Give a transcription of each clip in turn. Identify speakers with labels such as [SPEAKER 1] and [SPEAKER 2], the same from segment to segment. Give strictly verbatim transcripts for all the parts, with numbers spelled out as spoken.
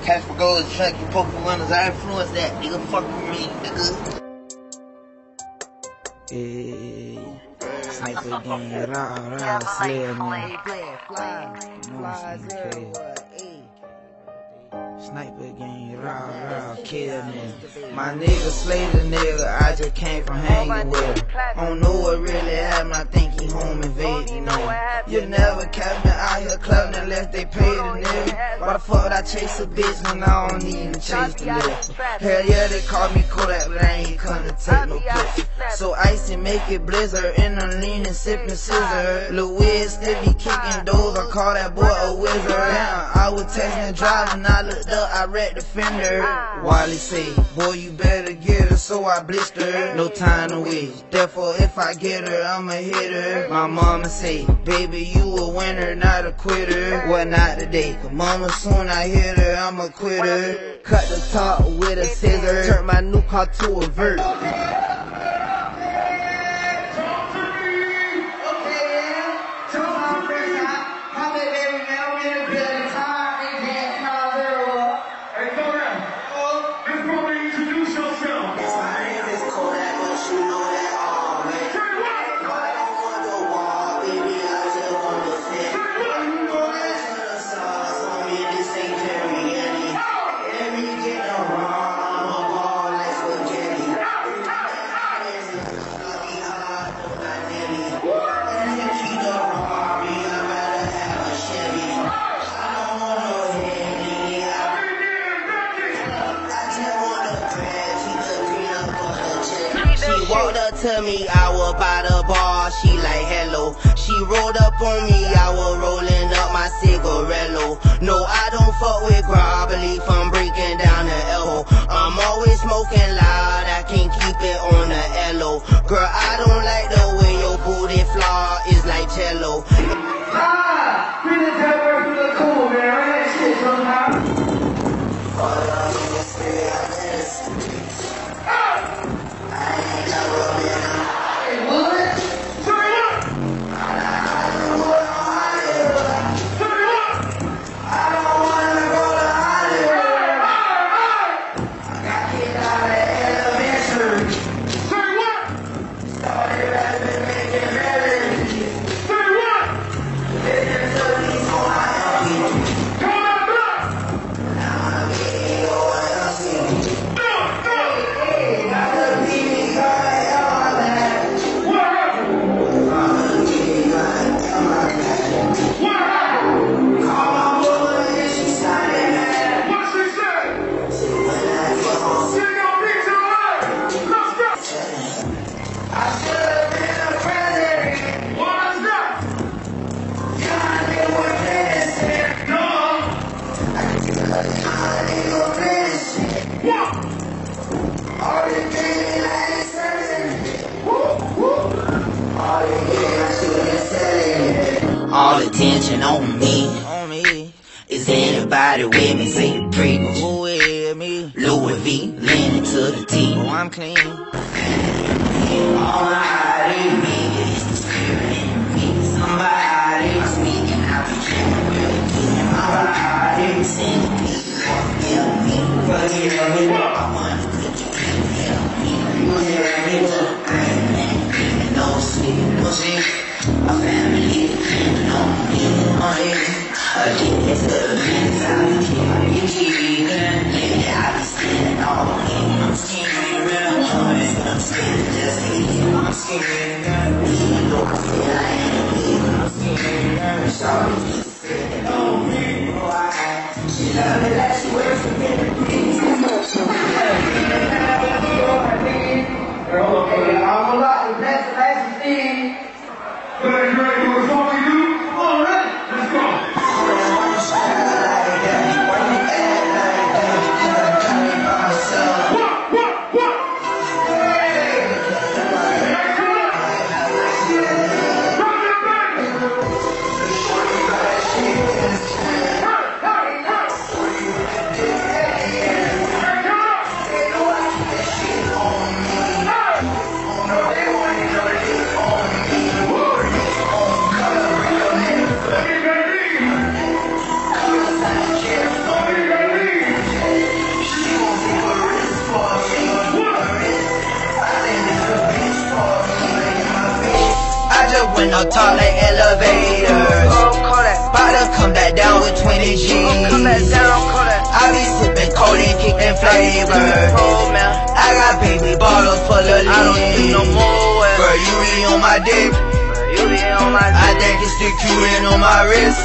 [SPEAKER 1] Casper Gold, Chucky, Pokemon, I influence that, nigga. Fuck with me, nigga.
[SPEAKER 2] Hey, sniper gang, rah, rah, slayer, man. You know I'm saying, sniper gang, rah, rah, kill me. My nigga slayed a nigga, I just came from hanging with him. Don't know what really happened, I think he home invading me. You never catch me out here clubbing unless they pay the nigga. Why the fuck would I chase a bitch when I don't even chase the nigga? Hell yeah, they call me Kodak, but I ain't come to take no picture. So icy make it blizzard, and I'm leaning, sipping scissor. Lil Wiz still be kicking doors, I call that boy a wizard. Damn, I was texting and driving, I looked up, I read the fender. Wally say, boy you better get her, so I blitz her. No time to waste, therefore if I get her, I'ma hit her. My mama say, baby you a winner, not a quitter. Well not today, cause mama soon I hit her, I'm a quitter. Cut the top with a scissor, turn my new car to a vert.
[SPEAKER 1] She walked up to me, I was by the bar, she like hello. She rolled up on me, I was rolling up my cigarello. No, I don't fuck with grobbly from breaking down the elbow. I'm always smoking loud, I can't keep it on the L O. Girl, I don't like the way your booty flaw is like jello.
[SPEAKER 3] Ah! Really tell her to look cool, man. Run that shit sometime.
[SPEAKER 1] All attention on me. On me. Is anybody with me? Say the pretty. Who with me? Louis V. Leaning to the T. Oh, I'm clean. All I hide in me is the spirit in me. Somebody speaking out the truth. All I hide is in me. Forgive me. Forgive me. I want to put you in me. You hear me? Look great, man. No sleep, no sleep. My family depending on me, on it. I get it to the minutes out of here. I get you, yeah, I be standing all in. I'm scared, I'm scared, just hate. I'm scared, even though I feel I am. I'm scared, sorry, just sitting on me. She love me like she works for me. Please, too much. Girl, okay, I'm a lot of that's nice to see.
[SPEAKER 3] But are you ready to perform for you? All right, let's go. What, what, what? Rock it back.
[SPEAKER 1] when I talk like elevators. About to come back down with twenty G's. I be sipping cold and kicking flavor. I got baby bottles full of lean. Girl, you be on my dick. I think it's the Cuban on my wrist.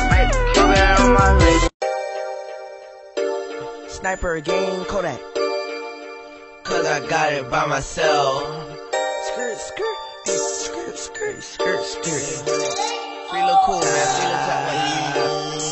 [SPEAKER 2] Sniper game, Kodak.
[SPEAKER 1] Cause I got it by myself.
[SPEAKER 2] Skirt, skirt, skirt, skirt, skirt, skirt. Free look cool, man. Free look top like you.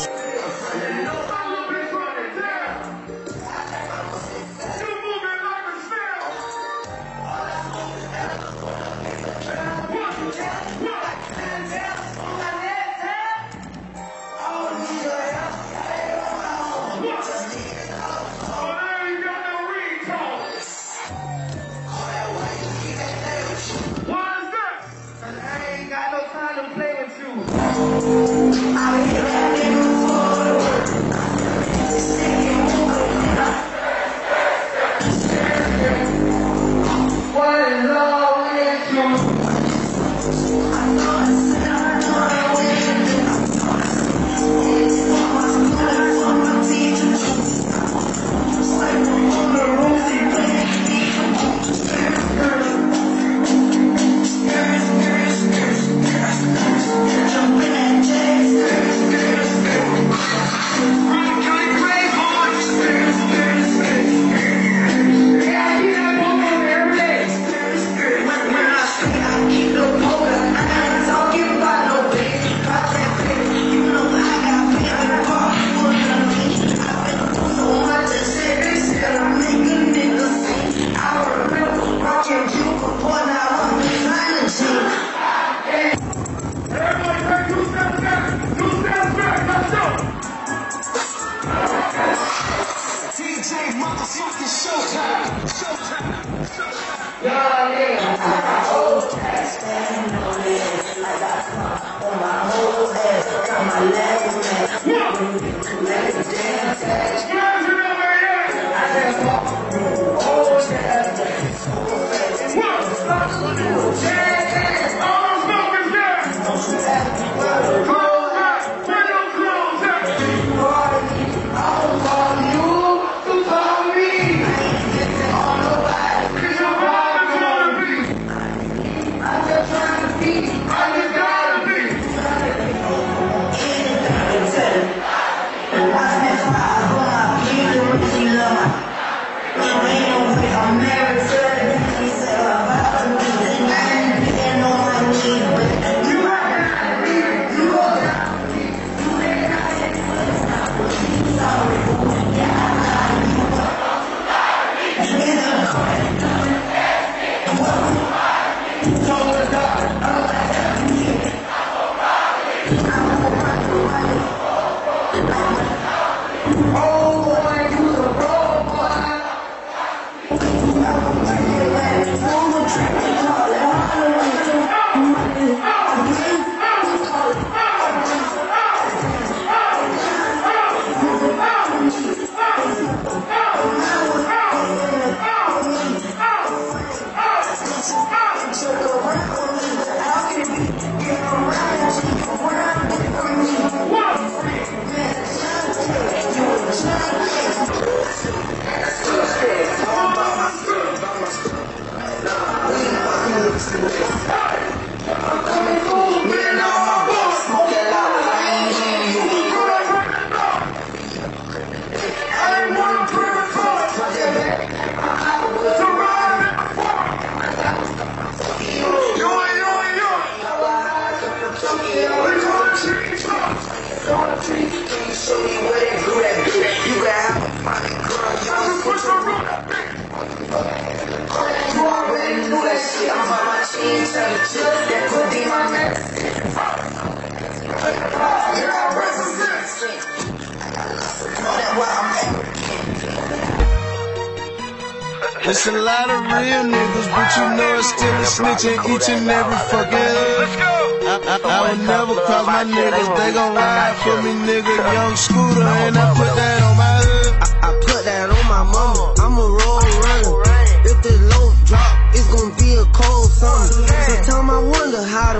[SPEAKER 4] It's a lot of real niggas, but you know it's still a snitch in each and every fucking hood. I, I, I would never cross my niggas, they gon' ride for me, nigga. Young Scooter, and I put that on my hood.
[SPEAKER 2] I, I put that on my mama, I'm a roll runner. If the low drop, it's gon' be a cold summer. Sometimes I wonder how the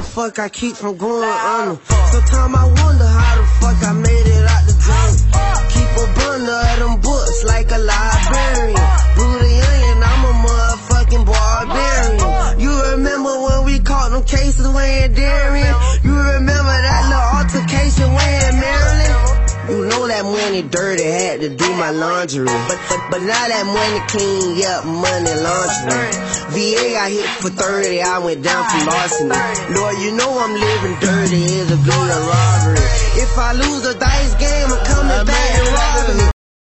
[SPEAKER 5] the fuck I keep from going under. Sometimes I wonder how the fuck I made it out the jungle. Keep a bundle of them books like a librarian. Booty onion, I'm a motherfucking barbarian. You remember when we caught them cases way in Darien? You remember that little altercation way in Maryland? You know that money dirty, had to do my laundry. But but, but now that money clean, yeah, money laundry. V A I hit for thirty, I went down for larceny. Lord, you know I'm living dirty, it'll be a robbery. If I lose the dice game, I'm coming back and robbing me.